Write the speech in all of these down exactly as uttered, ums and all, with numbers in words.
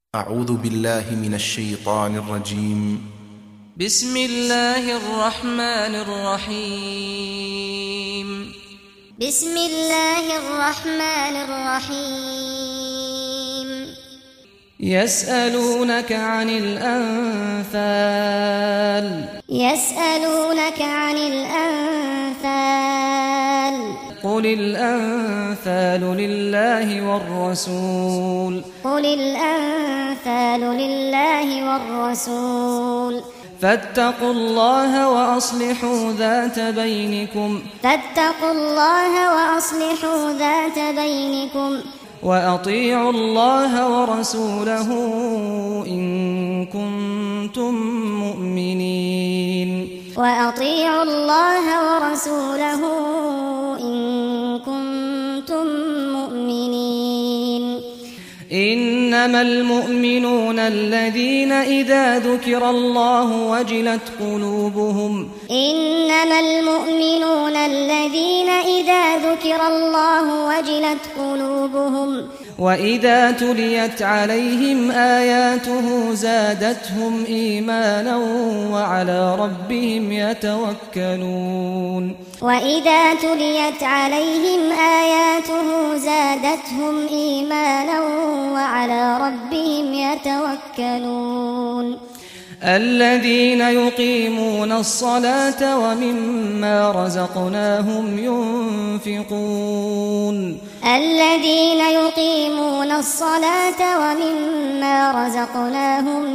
أعوذ بالله من الشيطان الرجيم. بسم الله الرحمن الرحيم. بسم الله الرحمن الرحيم. يسألونك عن الأنفال يسألونك عن الأنفال قل الأنفال لله والرسول قل الأنفال لله والرسول فاتقوا الله وأصلحوا ذات بينكم فاتقوا الله وأصلحوا ذات بينكم وأطيعوا الله ورسوله إن كنتم مؤمنين وأطيعوا الله ورسوله إن كنتم مؤمنين. إنما المؤمنون الذين إذا ذكر الله وجلت قلوبهم إنما المؤمنون الذين إذا ذكر الله وجلت قلوبهم وإذا تليت عليهم آياته زادتهم إيمانا وعلى ربهم يتوكلون وإذا تليت عليهم آياته زادتهم إيمانا وعلى ربهم يتوكلون. الذين يقيمون الصلاة ومما رزقناهم ينفقون الذين يقيمون الصلاة ومما رزقناهم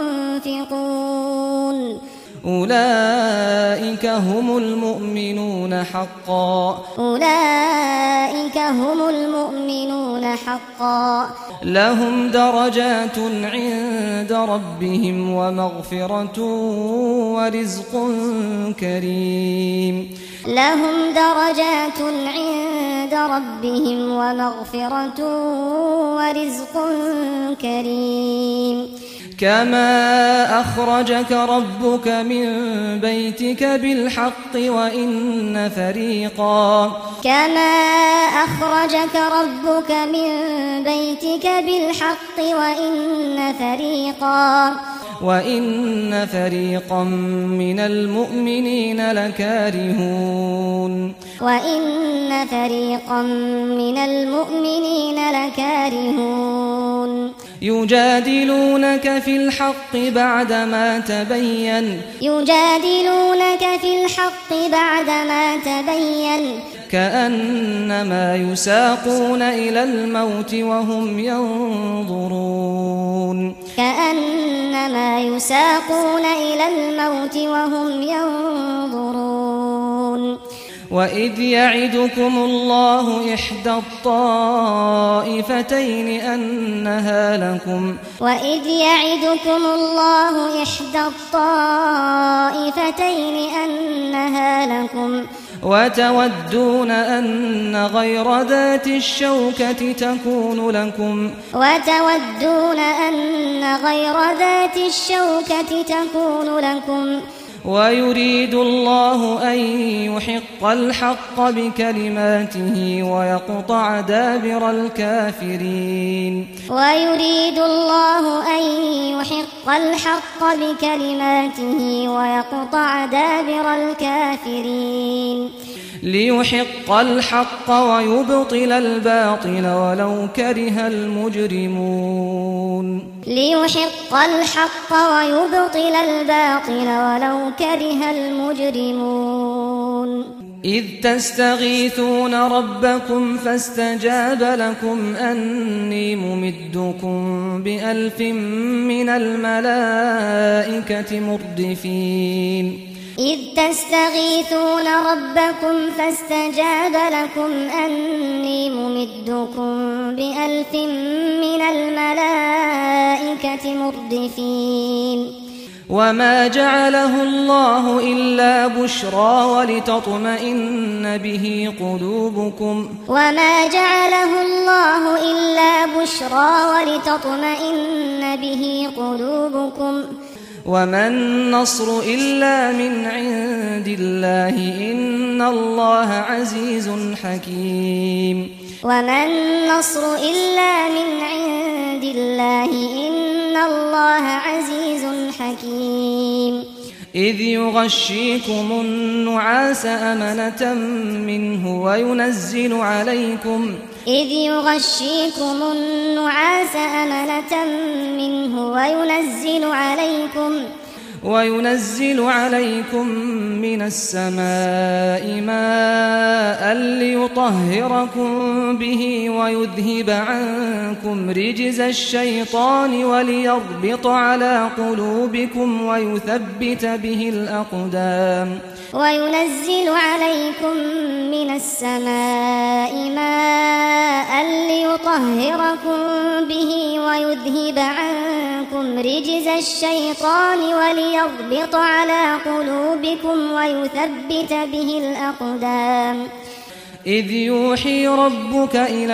ينفقون أولئك هم المؤمنون حقا أولئك هم المؤمنون حقا لهم درجات عند ربهم ومغفرة ورزق كريم لهم درجات عند ربهم ومغفرة ورزق كريم كما أخرجك ربك من بيتك بالحق وإن فريقا كما أخرجك ربك من بيتك بالحق وإن فريقا وإن فريقا من المؤمنين لكارهون وإن فريقا من المؤمنين لكارهون يجادلونك في الحق بعدما تبين يجادلونك في الحق بعدما تبين كأنما يساقون إلى الموت وهم ينظرون كأنما يساقون إلى الموت وهم ينظرون وإذ يعدكم الله إحدى الطائفتين أنها لكم وإذ يعدكم الله إحدى الطائفتين أنها لكم وتودون أن غير ذات الشوكة تكون لكم وتودون أن غير ذات الشوكة تكون لكم ويريد الله أن يحق الحق بكلماته ويقطع دابر الكافرين ويريد الله أن يحق الحق بكلماته ويقطع دابر الكافرين ليحق الحق ويبطل الباطل ولو كره المجرمون ليحق الحق ويبطل الباطل ولو كره المجرمون إذ تستغيثون ربكم فاستجاب لكم أني ممدكم بألف من الملائكة مردفين إذ تستغيثون ربكم فاستجاب لكم أني ممدكم بألف من الملائكة مردفين وما جعله الله إلا بشرى ولتطمئن به قلوبكم وما جعله الله إلا بشرى ولتطمئن به قلوبكم وما النصر إلا من عند الله إن الله عزيز حكيم وما النصر إلا من عند الله إن إن الله عزيز حكيم إذ يغشيكم النعاس أمنة منه وينزل عليكم إذ يغشيكم النعاس أمنة منه وينزل عليكم وينزل عليكم من السماء ماء ليطهركم به ويذهب عنكم رجز الشيطان وليربط على قلوبكم ويثبت به الأقدام وينزل عليكم من السماء ماء ليطهركم به ويذهب عنكم رجز الشيطان وليربط على قلوبكم ويثبت به الأقدام إذ يوحي ربك إلى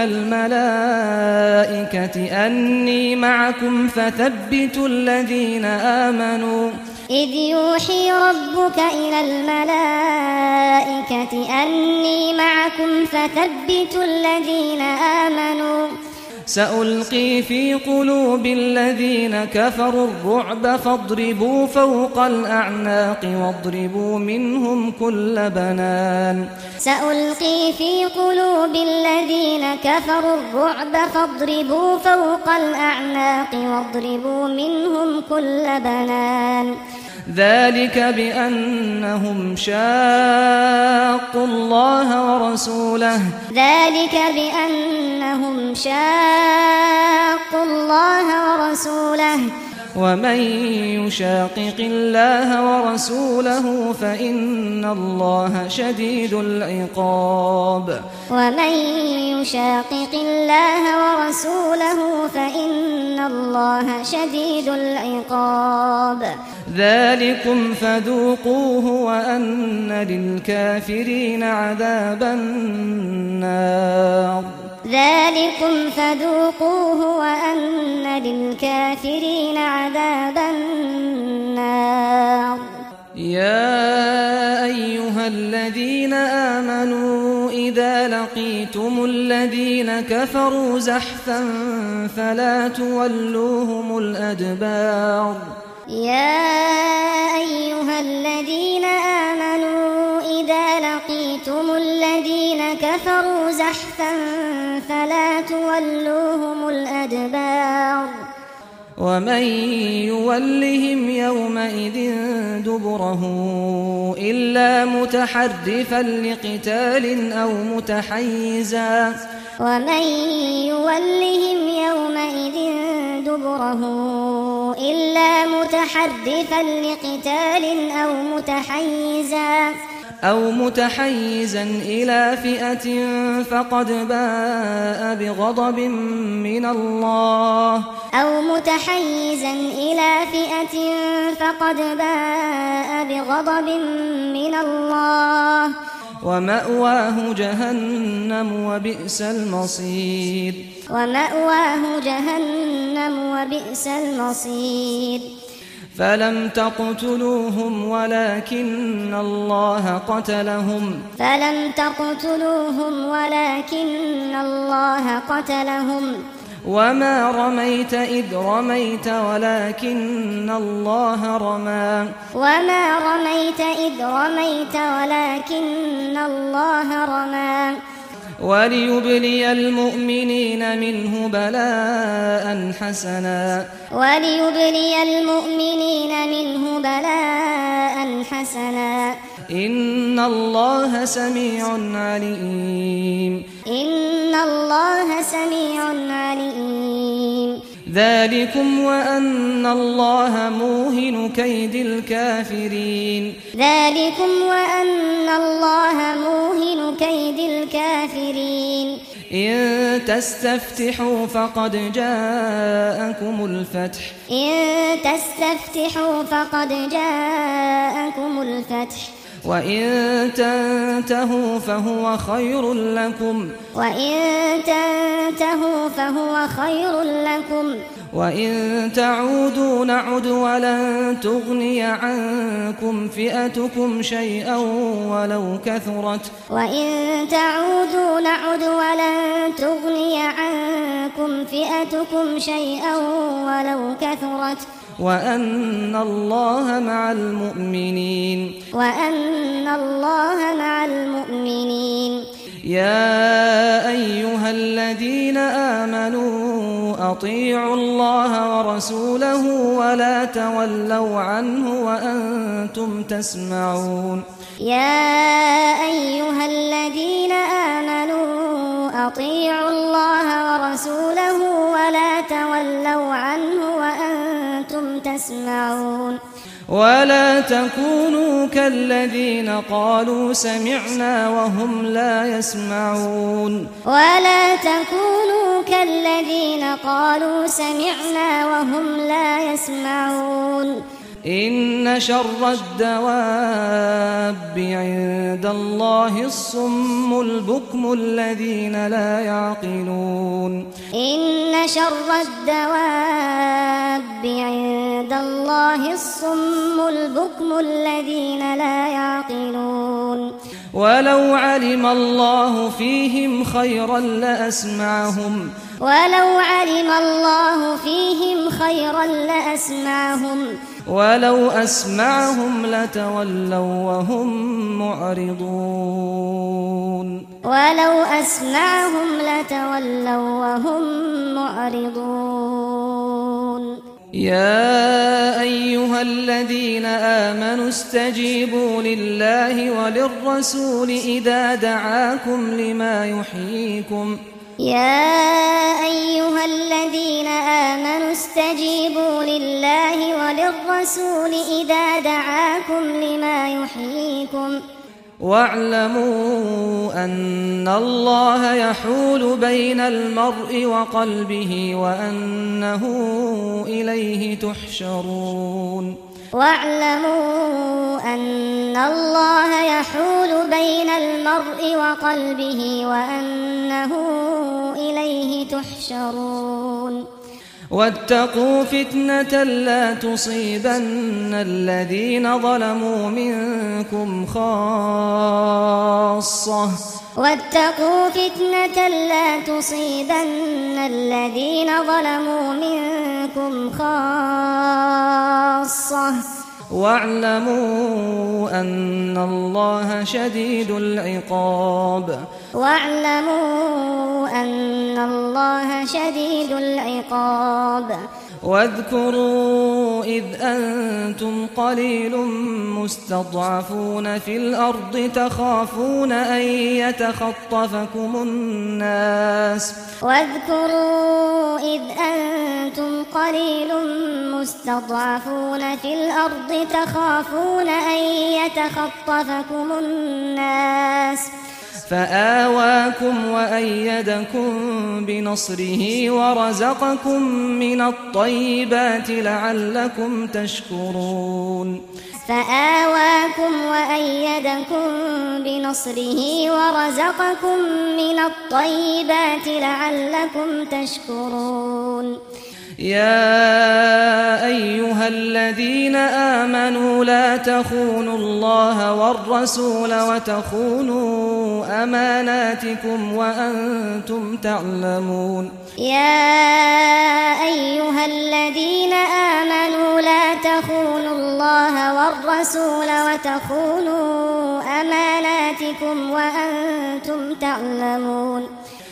الملائكة أني معكم فثبتوا الذين آمنوا إذ يوحي ربك إلى الملائكة أني معكم فثبتوا الذين آمنوا سألقي في قلوب الذين كفروا الرعب فاضربوا فوق الأعناق واضربوا منهم كل بنان سألقي في قلوب الذين كفروا الرعب فاضربوا فوق الأعناق واضربوا منهم كل بنان ذلك بأنهم شاقوا الله ورسوله ذلك بأنهم شاقوا الله ورسوله ومن يشاقق الله ورسوله فإن الله شديد العقاب ومن يشاقق الله ورسوله فإن الله شديد العقاب ذلكم فذوقوه وأن للكافرين عذاب النار ذلكم فذوقوه وأن للكافرين عذاب النار يا أيها الذين آمنوا إذا لقيتم الذين كفروا زحفا فلا تولوهم الأدبار يا أيها الذين آمنوا إذا لقيتم الذين كفروا زحفا فلا تولوهم الأدبار ومن يولهم يومئذ دبره إلا متحرفا لقتال أو متحيزا ومن يولهم يومئذ دبره إلا متحرفا لقتال أو متحيزا أو متحيزا إلى فئة فقد باء بغضب من الله أو متحيزا إلى فئة فقد باء بغضب من الله ومأواه جهنم وبئس المصير ومأواه جهنم وبئس المصير فلم تقتلوهم ولكن الله قتلهم فلم تقتلوهم ولكن الله قتلهم وما رميت إذ رميت ولكن الله رمى وما رميت إذ رميت ولكن الله رمى وليبلي المؤمنين منه بلاء حسنا وليبلي المؤمنين منه بلاء حسنا إن الله سميع عليم إن الله سميع عليم ذلكم وأن الله موهن كيد الكافرين ذلكم وأن الله موهن كيد الكافرين إن تستفتحوا فقد جاءكم الفتح إن تستفتحوا فقد جاءكم الفتح وإن تنتهوا فهو خير لكم وإن تنتهوا فهو خير لكم وإن تعودوا نعد ولن تغني عنكم فئتكم شيئا ولو كثرت وإن تعودوا نعد ولن تغني عنكم فئتكم شيئا ولو كثرت وأن الله مع المؤمنين وأن الله مع المؤمنين يا أيها الذين آمنوا أطيعوا الله ورسوله ولا تولوا عنه وأنتم تسمعون يا أيها الذين آمنوا أطيعوا الله ورسوله ولا تولوا عنه وأنتم تسمعون ولا تكونوا كالذين قالوا سمعنا وهم لا يسمعون ولا تكونوا كالذين قالوا سمعنا وهم لا يسمعون إن شر الدواب عند الله الصم البكم الذين لا يعقلون إن شر الدواب عند الله الصم البكم الذين لا يعقلون ولو علم الله فيهم خيرا لأسمعهم ولو علم الله فيهم خيرا لأسمعهم ولو أسمعهم لتولوا وهم معرضون ولو أسمعهم لتولوا وهم معرضون يا أيها الذين آمنوا استجيبوا لله وللرسول إذا دعاكم لما يحييكم يا أيها الذين آمنوا استجيبوا لله وللرسول إذا دعاكم لما يحييكم واعلموا أن الله يحول بين المرء وقلبه وأنه إليه تحشرون واعلموا أن الله يحول بين المرء وقلبه وأنه إليه تحشرون واتقوا فتنة لا تصيبن الذين ظلموا منكم خاصة واتقوا فتنة لا تصيبن الذين ظلموا منكم خاصة واعلموا أن الله شديد العقاب واعلموا أن الله شديد العقاب واذكروا إذ أنتم قليل مستضعفون في الأرض تخافون أن يتخطفكم الناس واذكروا إذ أنتم قليل مستضعفون في الأرض تخافون أن يتخطفكم الناس فآواكم وأيدكم بنصره ورزقكم من الطيبات لعلكم تشكرون فآواكم وأيدكم بنصره ورزقكم من الطيبات لعلكم تشكرون يا أيها الذين آمنوا لا تخونوا الله والرسول وتخونوا أماناتكم وأنتم تعلمون يا أيها الذين آمنوا لا تخونوا الله والرسول وتخونوا أماناتكم وأنتم تعلمون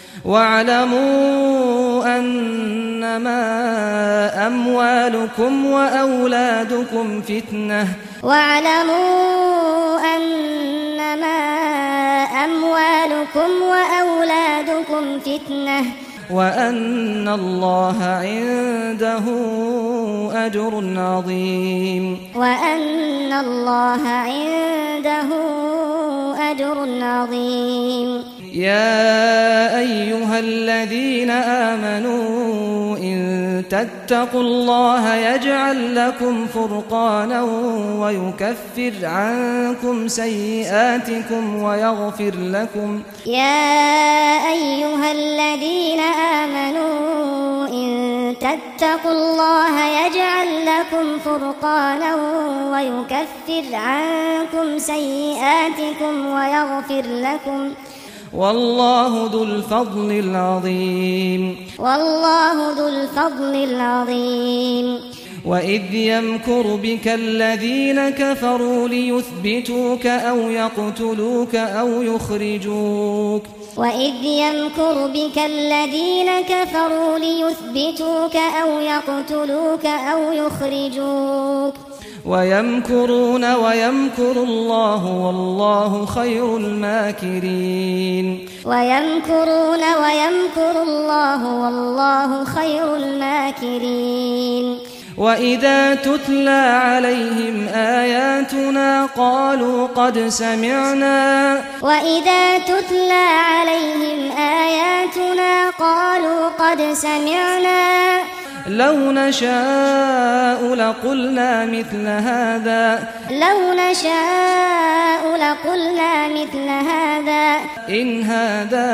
واعلموا أنما أموالكم وأولادكم فتنة واعلموا أنما أموالكم وأولادكم فتنة وأن الله عنده أجر عظيم وأن الله عنده أجر عظيم يا أيها الذين آمنوا إن تتقوا الله يجعل لكم فرقانا ويكفر عنكم سيئاتكم ويغفر لكم يا أيها الذين آمنوا إن تتقوا الله يجعل لكم فرقانا ويكفر عنكم سيئاتكم ويغفر لكم والله ذو الفضل العظيم والله ذو الفضل العظيم وإذ يمكر بك الذين كفروا ليثبتوك أو يقتلوك أو يخرجوك وإذ يمكر بك الذين كفروا ليثبتوك أو يقتلوك أو يخرجوك ويمكرون ويمكر الله والله خير الماكرين ويمكرون ويمكر الله والله خير الماكرين وإذا تتلى عليهم آياتنا قالوا قد سمعنا وإذا تتلى عليهم آياتنا قالوا قد سمعنا لو نشاء لقلنا مثل هذا لو نشاء لقلنا مثل هذا إن هذا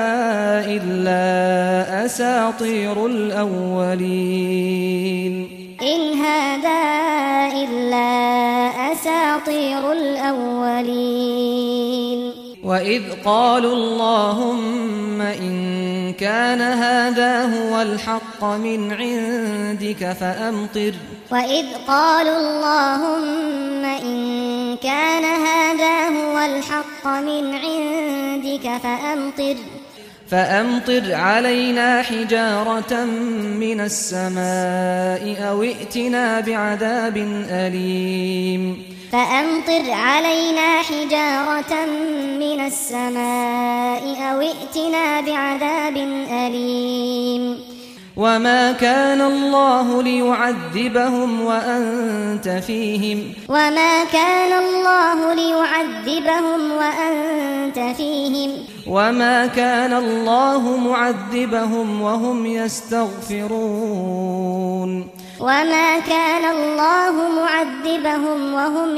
إلا أساطير الأولين إن هذا إلا أساطير الأولين وإذ قالوا اللهم إن كان هذا هو الحق من عندك فأمطر وإذ قالوا اللهم إن كان هذا هو الحق من عندك فأمطر فأمطر علينا حجارة من السماء أو ائتنا بعذاب أليم فأمطر علينا حجارة من السماء أو ائتنا بعذاب أليم وما كان الله ليعذبهم وأنت فيهم وما كان الله ليعذبهم وأنت فيهم وما كان الله معذبهم وهم يستغفرون وما كان الله معذبهم وهم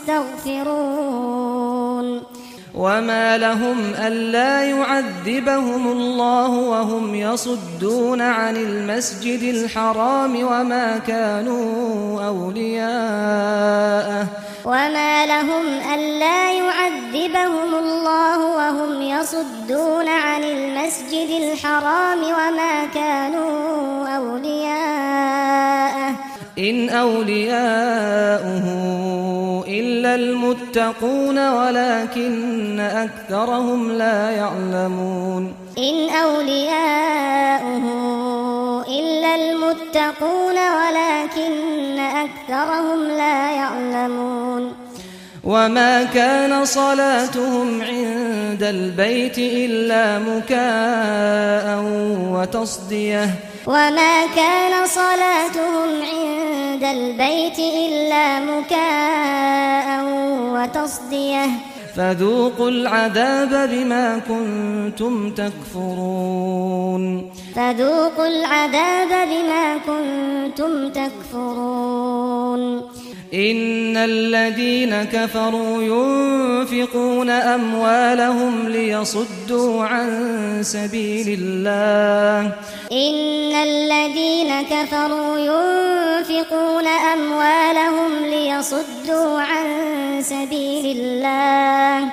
يستغفرون وما لهم ألا يعذبهم الله وهم يصدون عن المسجد الحرام وما كانوا أولياءه وما لهم ألا يعذبهم الله وهم يصدون عن المسجد الحرام وما كانوا أولياءه إن أولياؤه إلا المتقون ولكن أكثرهم لا يعلمون إن أولياؤه إلا المتقون ولكن أكثرهم لا يعلمون وما كان صلاتهم عند البيت إلا مكاء وتصدية وما كان صلاتهم عند البيت إلا مكاء وتصدية فذوقوا العذاب بما كنتم تكفرون فذوقوا العذاب بما كنتم تكفرون إن الذين كفروا ينفقون أموالهم ليصدوا عن سبيل الله إن الذين كفروا ينفقون أموالهم ليصدوا عن سبيل الله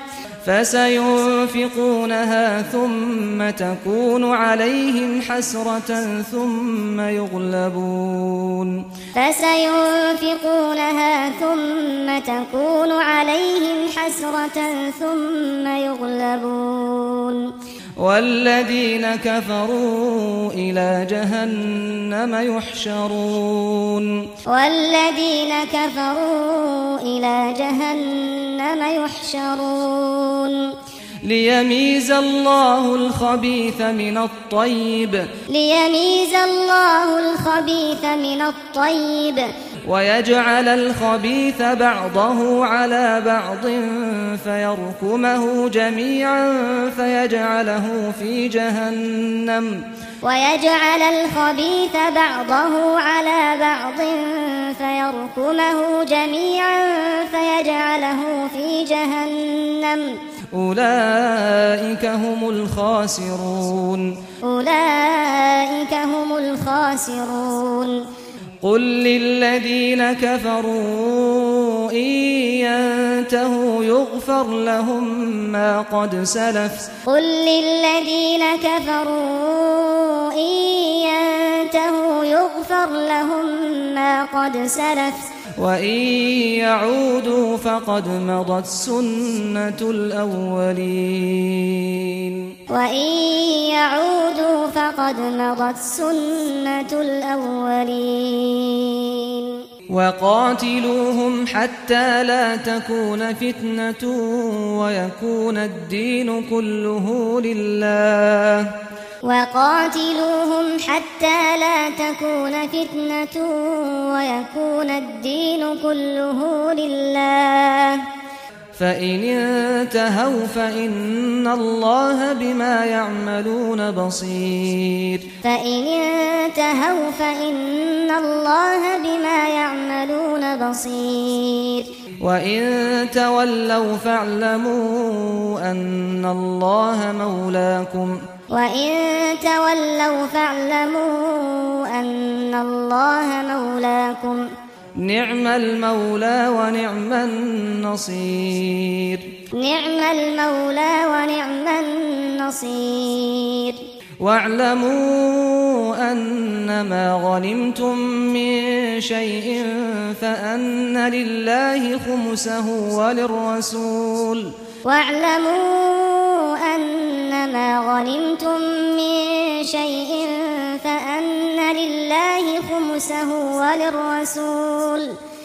فسينفقونها ثم تكون عليهم حسرة ثم يغلبون فسينفقونها ثم تكون عليهم حسرة ثم يغلبون والذين كفروا إلى جهنم يحشرون والذين كفروا إلى جهنم يحشرون ليميز الله الخبيث من الطيب ليميز الله الخبيث من الطيب ويجعل الخبيث بعضه على بعض فيركمه جميعا فيجعله في جهنم ويجعل الخبيث بعضه على بعض فيركمه جميعا فيجعله في جهنم أولئك هم الخاسرون أولئك هم الخاسرون قل للذين كفروا إن ينتهوا يغفر لهم ما قد سلف قل للذين كفروا إن ينتهوا يغفر لهم ما قد سلف وإن يعودوا فقد مضت سنة الأولين وإن يعودوا فقد مضت سنة الأولين وقاتلوهم حتى لا تكون فتنة ويكون الدين كله لله وقاتلوهم حتى لا تكون فتنة ويكون الدين كله لله فإن انتهوا فإن الله بما يعملون بصير فإن انتهوا فإن الله بما يعملون بصير وإن تولوا فاعلموا أن الله مولاكم وإن تولوا فاعلموا أن الله مولاكم نعم المولى ونعم النصير نعم المولى ونعم النصير واعلموا أنما غنمتم من شيء فأن لله خمسه وللرسول واعلموا أنما غنمتم من شيء فأن لله خمسه وللرسول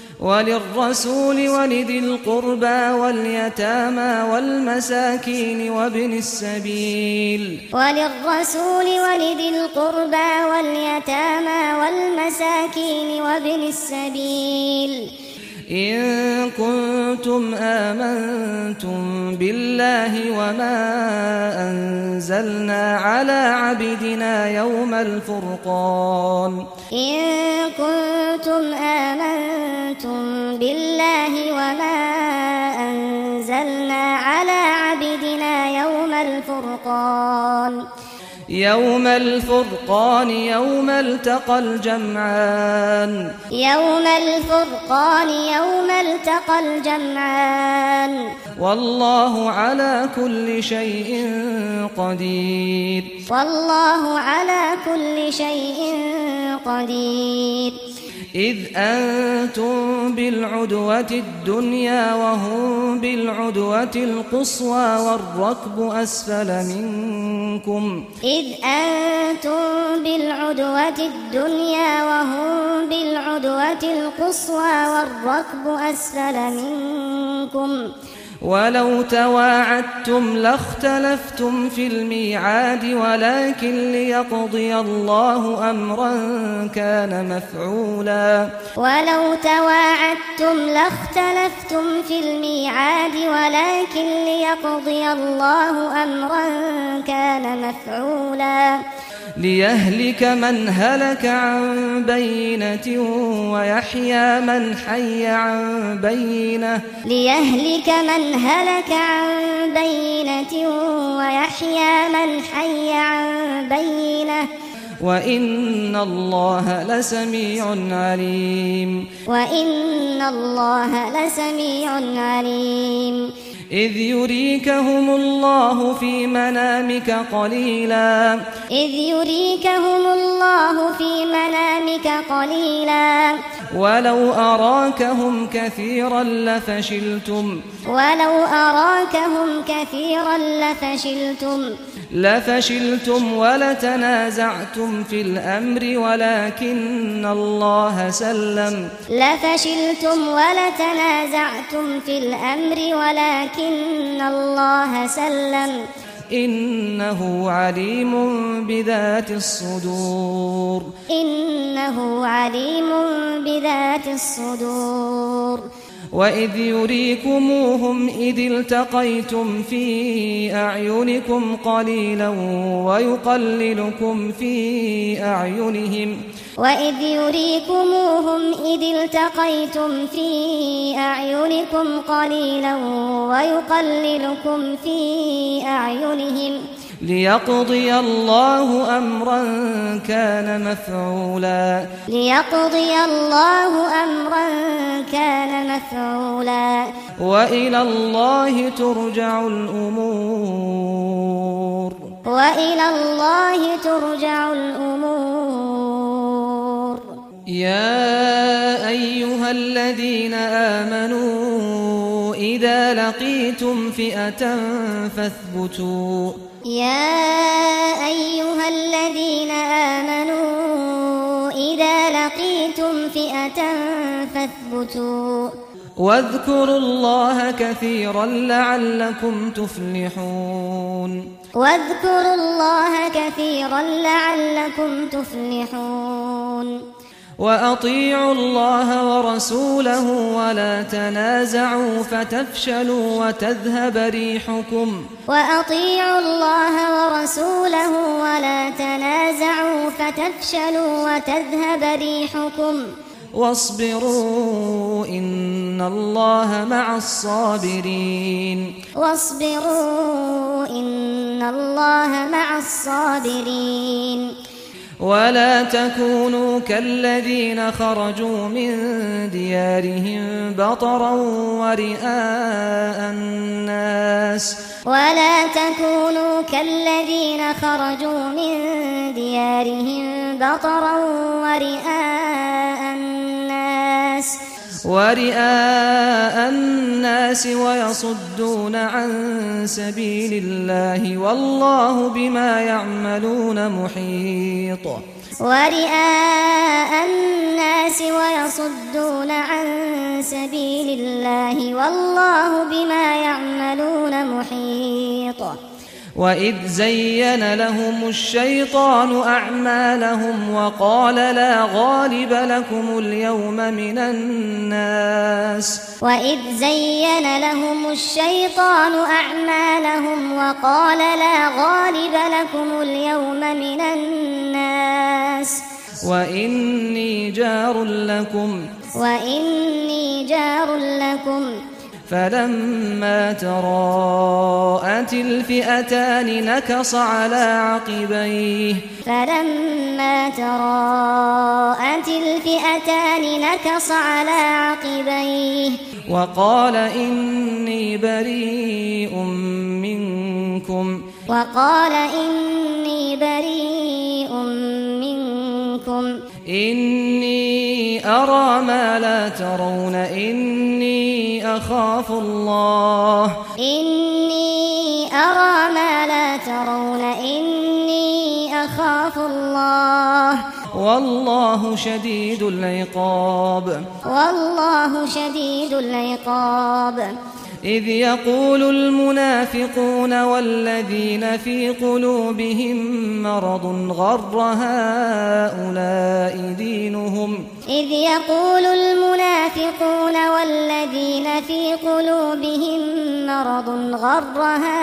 وللرسول ولذي القربى واليتامى والمساكين وابن السبيل وللرسول ولذي القربى واليتامى والمساكين وابن السبيل إن كنتم آمنتم بالله وما أنزلنا على عبدنا يوم الفرقان إن كنتم آمنتم بالله وما أنزلنا على عبدنا يوم الفرقان يوم الفرقان يوم التقى الجمعان يوم الفرقان يوم التقى الجمعان والله على كل شيء قدير والله على كل شيء قدير إذ أنتم بالعدوة الدنيا وهم بالعدوة القصوى والركب أسفل منكم إذ أنتم بالعدوة الدنيا وهم بالعدوة القصوى والركب أسفل منكم ولو تواعدتم لاختلفتم في الميعاد ولكن ليقضي الله أمرا كان مفعولا ولو تواعدتم لاختلفتم في الميعاد ولكن ليقضي الله أمرا كان مفعولا ليهلك من هلك عن بينة ويحيى من حي عن بينة ليهلك من هلك عن بينة ويحيى من حي عن بينة وإن الله لسميع عليم وإن الله لسميع عليم إذ يريكهم الله في منامك قليلا إذ يريكهم الله في منامك قليلا ولو أراكهم كثيرا لفشلتم ولو أراكهم كثيرا لفشلتم لفشلتم ولتنازعتم في الأمر ولكن الله سلم لفشلتم ولتنازعتم في الأمر ولكن الله سلم إنه عليم بذات الصدور إنه عليم بذات الصدور وإذ يريكموهم إذ التقيتم في أعينكم قليلا ويقللكم في أعينهم وإذ يريكموهم إذ التقيتم في أعينكم قليلا ويقللكم في أعينهم ليقضي الله أمرا كان مفعولا ليقضي الله أمرا كان مفعولا وإلى الله ترجع الأمور وإلى الله ترجع الأمور يا أيها الذين آمنوا إذا لقيتم فئة فاثبتوا يا أيها الذين آمنوا إذا لقيتم فئة فاثبتوا واذكروا الله كثيرا لعلكم تفلحون واذكروا الله كثيرا لعلكم تفلحون وأطيعوا الله ورسوله ولا تنازعوا فتفشلوا وتذهب ريحكم وأطيعوا الله ورسوله ولا تنازعوا فتفشلوا وتذهب ريحكم واصبروا إن الله مع الصابرين واصبروا إن الله مع الصابرين ولا تكونوا كالذين خرجوا من ديارهم بطرا ورئاء الناس ولا تكونوا كالذين خرجوا من ديارهم بطرا ورئاء الناس ورئاء الناس ويصدون عن سبيل الله والله بما يعملون محيط ورئاء الناس ويصدون عن سبيل الله والله بما يعملون محيط وإذ زين لهم الشيطان أعمالهم وقال لا غالب لكم اليوم من الناس وإذ زين لهم الشيطان أعمالهم وقال لا غالب لكم اليوم من الناس وإني جار لكم وإني جار لكم فلما تراءت الفئتان نكص على عقبيه فلما تراءت الفئتان نكص على عقبيه وقال إني بريء منكم وقال إني بريء منكم إني أرى ما لا ترون إني أخاف الله إني أرى ما لا ترون إني أخاف الله والله شديد العقاب والله شديد العقاب إذ يقول المنافقون والذين في قلوبهم مرض غر هؤلاء دينهم إذ يقول المنافقون والذين في قلوبهم مرض غر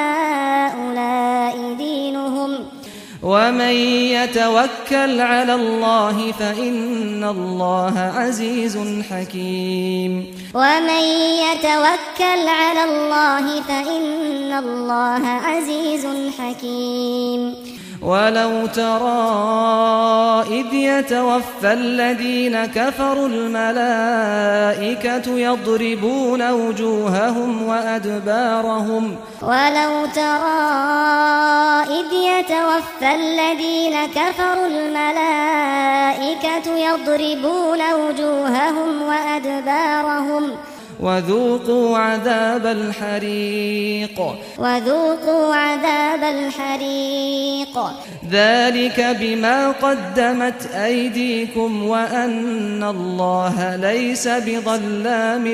هؤلاء دينهم ومن يتوكل على الله فإن الله عزيز حكيم ومن يتوكل على الله فإن الله عزيز حكيم ولو ترى إذ يتوفى الذين كفروا الملائكة يضربون وجوههم وأدبارهم ولو ترى إذ يتوفى الذين كفروا الملائكة يضربون وجوههم وأدبارهم وذوقوا عذاب الحريق وذوقوا عذاب الحريق ذلك بما قدمت أيديكم وأن الله ليس بظلام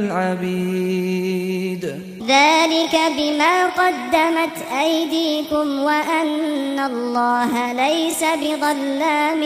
للعبيد ذلك بما قدمت أيديكم وأن الله ليس بظلام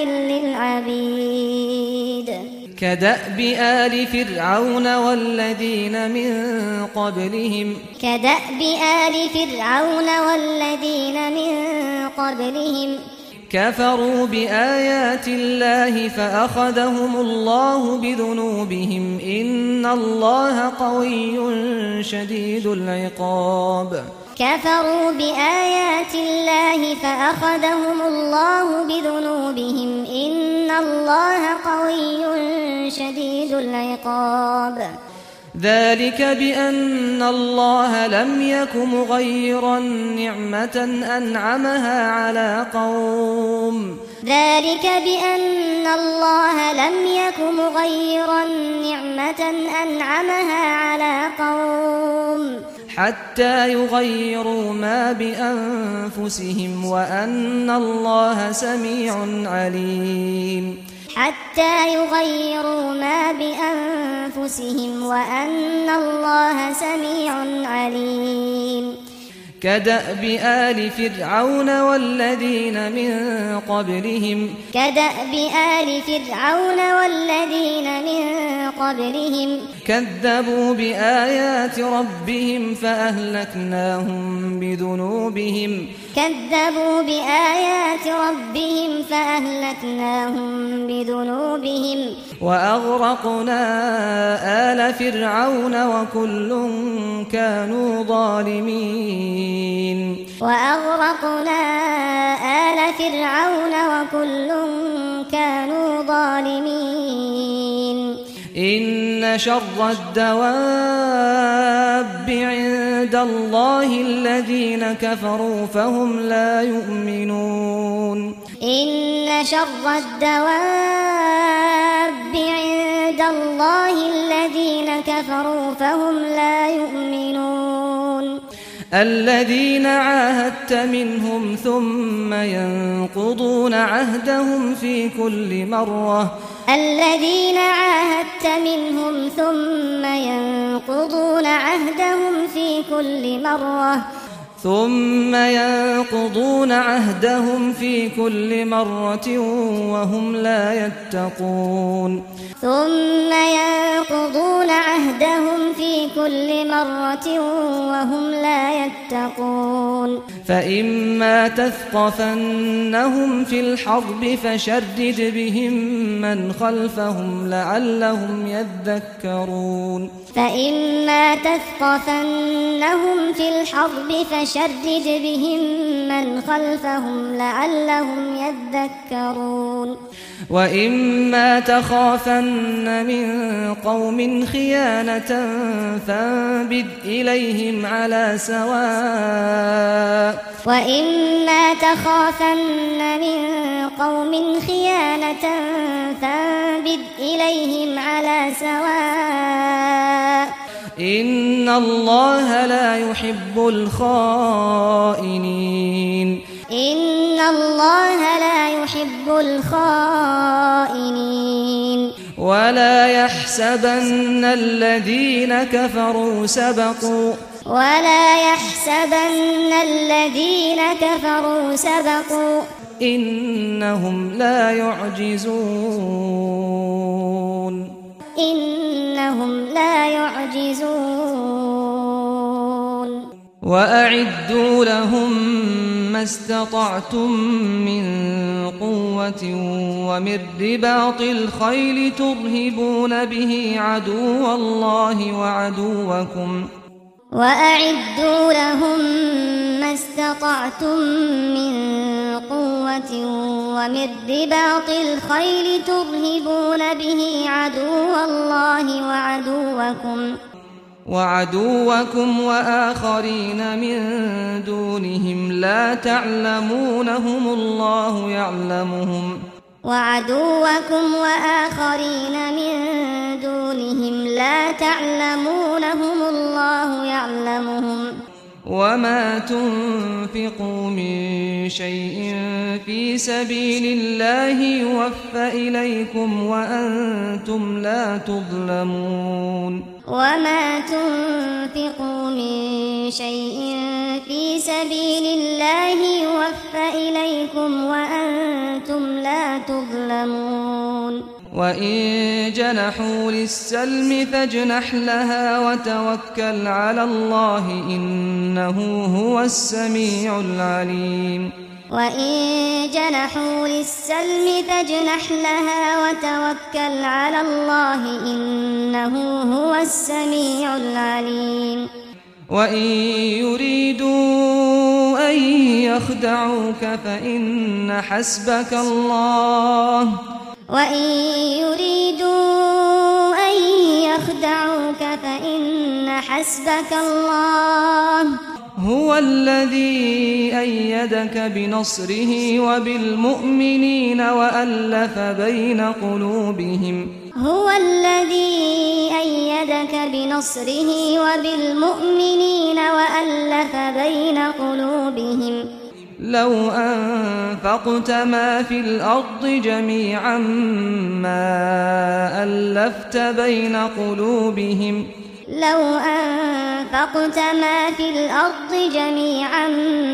للعبيد كدأب آل فرعون والذين من قبلهم كدأب آل فرعون والذين من قبلهم كفروا بآيات الله فأخذهم الله بذنوبهم إن الله قوي شديد العقاب كفروا بآيات الله فأخذهم الله بذنوبهم إن الله قوي شديد العقاب ذلك بأن الله لم يك مغيرا نعمة أنعمها على قوم ذلك بأن الله لم يك مغيرا نعمة أنعمها على قوم حتى يغيروا ما بأنفسهم وأن الله سميع عليم حتى يغيروا ما بأنفسهم وأن الله سميع عليم كدأب آل فرعون والذين من قبلهم كدأب آل فرعون والذين من قبلهم كذبوا بآيات ربهم فأهلكناهم بذنوبهم كذبوا بآيات ربهم فأهلكناهم بذنوبهم وأغرقنا آل فرعون وكل كانوا ظالمين وأغرقنا آل فرعون وكل كانوا ظالمين إن شر الدواب عند الله الذين كفروا فهم لا يؤمنون إن شر الدواب عند الله الذين كفروا فهم لا يؤمنون الذين عاهدت منهم ثم ينقضون عهدهم في كل مرة الذين عاهدت منهم ثم ينقضون عهدهم في كل مرة ثم ينقضون عهدهم في كل مرة وهم لا يتقون ثم ينقضون عهدهم في كل مرة وهم لا يتقون فإما تثقفنهم في الحرب فشرد بهم من خلفهم لعلهم يذكرون فإما تثقفنهم في الحرب فشرد بهم من خلفهم لعلهم يذكرون وإما تخافن من قوم خيانة فانبذ إليهم على سواء وإما تخافن من قوم خيانة فانبذ إليهم على سواء إن الله لا يحب الخائنين إن الله لا يحب الخائنين ولا يحسبن الذين كفروا سبقوا ولا يحسبن الذين كفروا سبقوا إنهم لا يعجزون إنهم لا يعجزون وأعدوا لهم ما استطعتم من قوة ومن رباط الخيل ترهبون به عدو الله وعدوكم وأعدوا لهم ما استطعتم من قوة ومن رباط الخيل ترهبون به عدو الله وعدوكم وعدوكم وآخرين من دونهم لا تعلمونهم الله يعلمهم وعدوكم وآخرين من دونهم لا تعلمونهم الله يعلمهم وما تنفقوا من شيء في سبيل الله يوفى إليكم وأنتم لا تظلمون وما تنفقوا من شيء في سبيل الله يوفى إليكم وأنتم لا تظلمون وإن جنحوا للسلم فاجنح لها وتوكل على الله إنه هو السميع العليم وإن جنحوا للسلم فاجنح لها وتوكل على الله إنه هو السميع العليم وإن يريدوا أن يخدعوك فإن حسبك الله وإن يريدوا أن يخدعوك فإن حسبك الله هو الذي أيدك بنصره وبالمؤمنين وألف بين قلوبهم هو الذي أيدك بنصره وبالمؤمنين وألف بين قلوبهم لو أنفقت ما في الأرض جميعا ما ألفت بين قلوبهم لو أنفقت ما في الأرض جميعا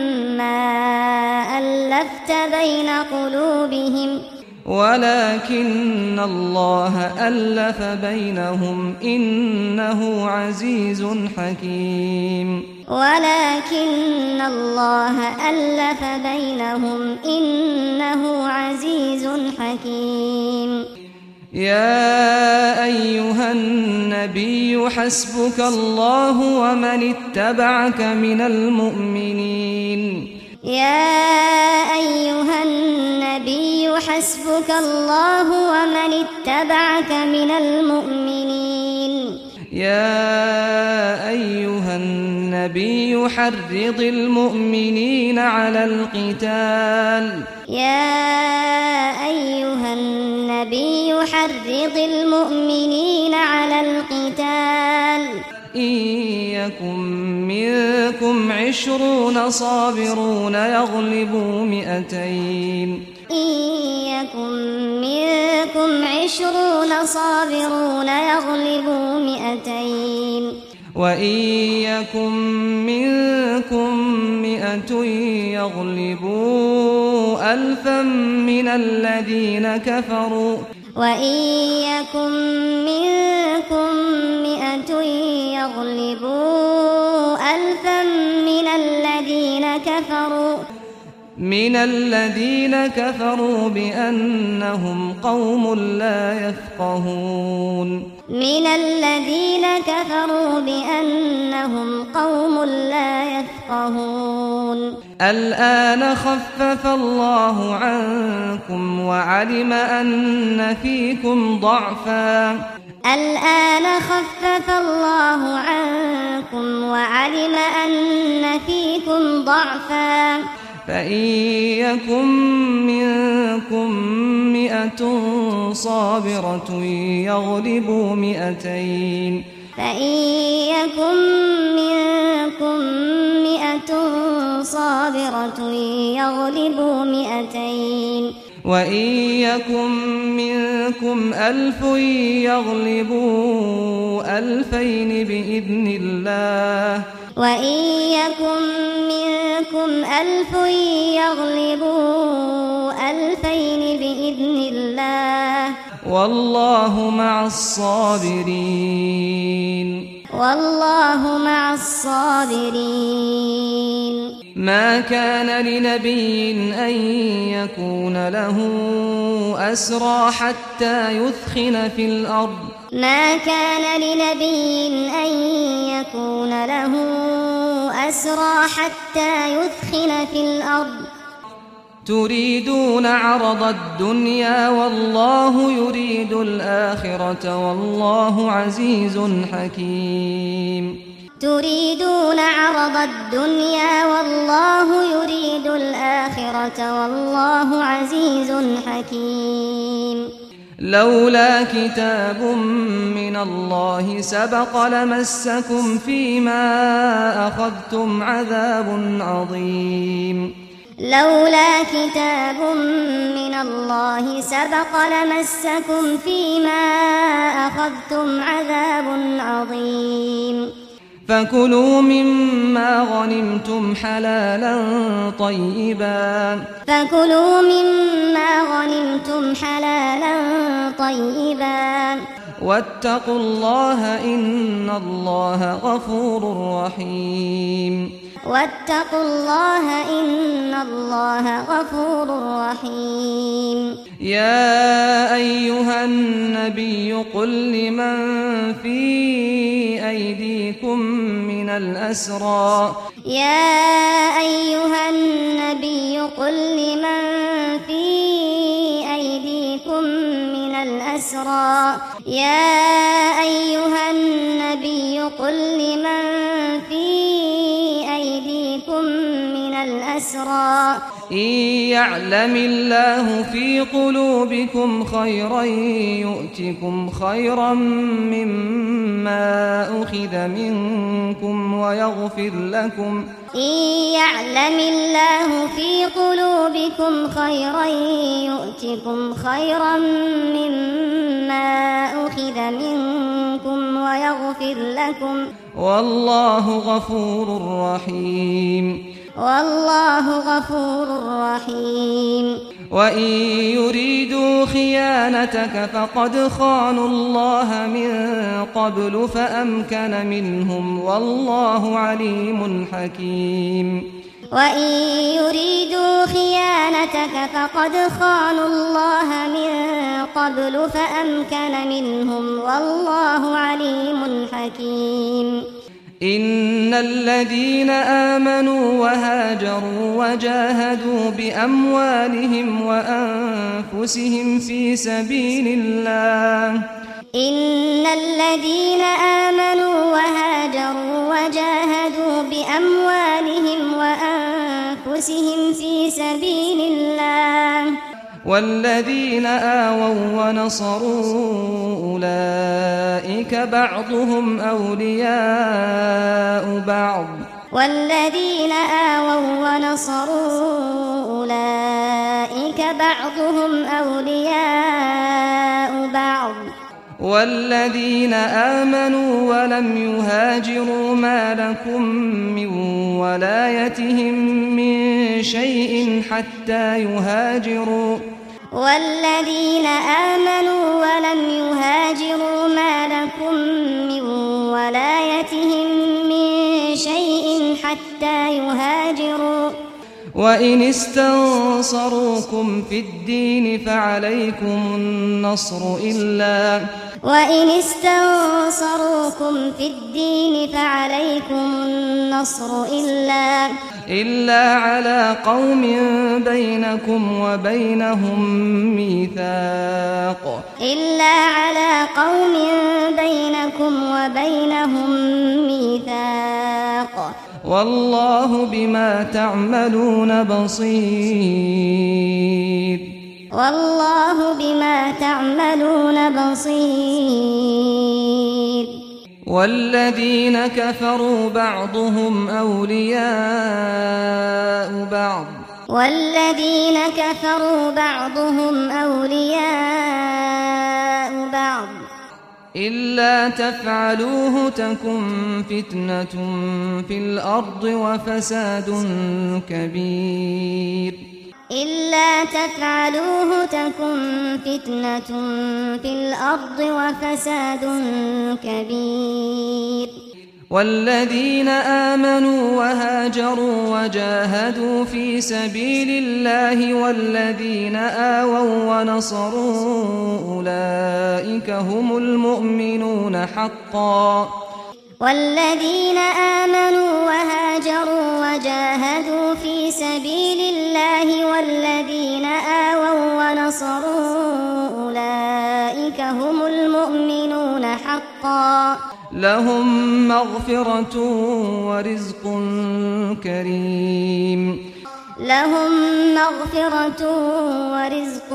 ما ألفت بين قلوبهم ولكن الله ألف بينهم إنه عزيز حكيم ولكن الله ألف بينهم إنه عزيز حكيم يا أيها النبي حسبك الله ومن اتبعك من المؤمنين يا أيها النبي حسبك الله ومن اتبعك من المؤمنين يا أيها النبي حرض المؤمنين على القتال يا أيها النبي حرض المؤمنين على القتال إن يكن منكم عشرون صابرون يغلبوا مئتين إن يكن منكم عشرون صابرون يغلبوا مئتين وإن يكن منكم مئة يغلبوا ألفا من الذين كفروا وإن يكن منكم مئة يغلبوا ألفا من الذين كفروا من الذين كفروا بأنهم قوم لا يفقهون من الذين كفروا بأنهم قوم لا يفقهون الآن خفف الله عنكم وعلم أن فيكم ضعفا الآن خفف الله عنكم وعلم أن فيكم ضعفا فإن يكن منكم مئة صابرة يغلبوا مئتين فإن يكن منكم مئة صابرة يغلبوا مئتين وإن يكن منكم ألف يغلبوا ألفين بإذن الله وإن يكن منكم ألف يغلبوا ألفين بإذن الله والله مع الصابرين والله مع الصابرين ما كان لنبي أن يكون له أسرى حتى يثخن في الأرض ما كان لنبي أن يكون له أسرى حتى يثخن في الأرض تريدون عرض الدنيا والله يريد الآخرة والله عزيز حكيم تريدون عرض الدنيا والله يريد الآخرة والله عزيز حكيم لولا كتاب من الله سبق لمسكم فيما أخذتم عذاب عظيم لولا كتاب من الله سبق لمسكم فيما أخذتم عذاب عظيم فكلوا مما غنمتم حلالا طيبا فكلوا مما غنمتم حلالا طيبا واتقوا الله إن الله غفور رحيم واتقوا الله إن الله غفور رحيم يا أيها النبي قل لمن في أيديكم من الأسرى يا أيها النبي قل لمن في أيديكم من الأسرى يا أيها النبي قل لمن في أيديكم من الأسرى إن يعلم الله في قلوبكم خيرا يؤتكم خيرا مما أخذ منكم ويغفر لكم إن يعلم الله في قلوبكم خيرا يؤتكم خيرا مما أخذ منكم ويغفر لكم والله غفور رحيم والله غفور رحيم وإن يريدوا خيانتك فقد خانوا الله من قبل فأمكن منهم والله عليم حكيم وإن يريدوا خيانتك فقد خانوا الله من قبل فأمكن منهم والله عليم حكيم إن الذين آمنوا وهاجروا وجاهدوا بأموالهم وأنفسهم في سبيل الله إن الذين آمنوا وهاجروا وجاهدوا بأموالهم وأنفسهم في سبيل الله والذين آووا ونصروا أولئك بعضهم أولياء بعض والذين آووا ونصروا أولئك بعضهم أولياء بعض والذين آمنوا ولم يهاجروا ما لكم من ولايتهم من شيء حتى يهاجروا والذين آمنوا ولم يهاجروا ما لكم من ولايتهم من شيء حتى يهاجروا وإن استنصروكم في الدين فعليكم النصر إلا وإن استنصروكم في الدين فعليكم النصر إلا إلا على قوم بينكم وبينهم ميثاق إلا على قوم بينكم وبينهم ميثاق والله بما تعملون بصير والله بما تعملون بصير والذين كفروا بعضهم أولياء بعض والذين كفروا بعضهم أولياء بعض إلا تفعلوه تكن فتنة في الأرض وفساد كبير إلا تفعلوه تكن فتنة في الأرض وفساد كبير والذين آمنوا وهاجروا وجاهدوا في سبيل الله والذين آووا ونصروا أولئك هم المؤمنون حقا والذين آمنوا وهاجروا وجاهدوا في سبيل الله والذين آووا ونصروا أولئك هم المؤمنون حقا لهم مغفرة ورزق كريم لهم مغفرة ورزق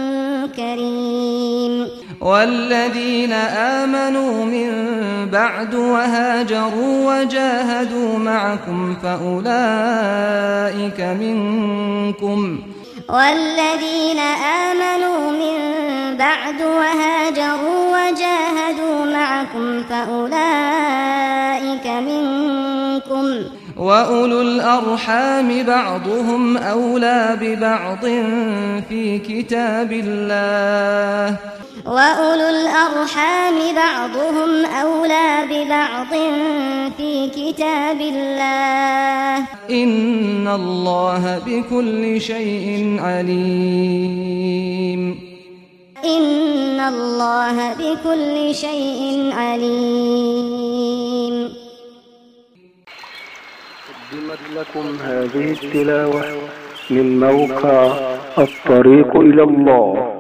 كريم والذين آمنوا من بعد وهاجروا وجاهدوا معكم فأولئك منكم والذين آمنوا من بعد وهاجروا وجاهدوا معكم فأولئك منكم وأولو الأرحام بعضهم أولى ببعض في كتاب الله وأولو الأرحام بعضهم أولى ببعض في كتاب الله إن الله بكل شيء عليم إن الله بكل شيء عليم. قدمت لكم هذه التلاوة من موقع الطريق إلى الله.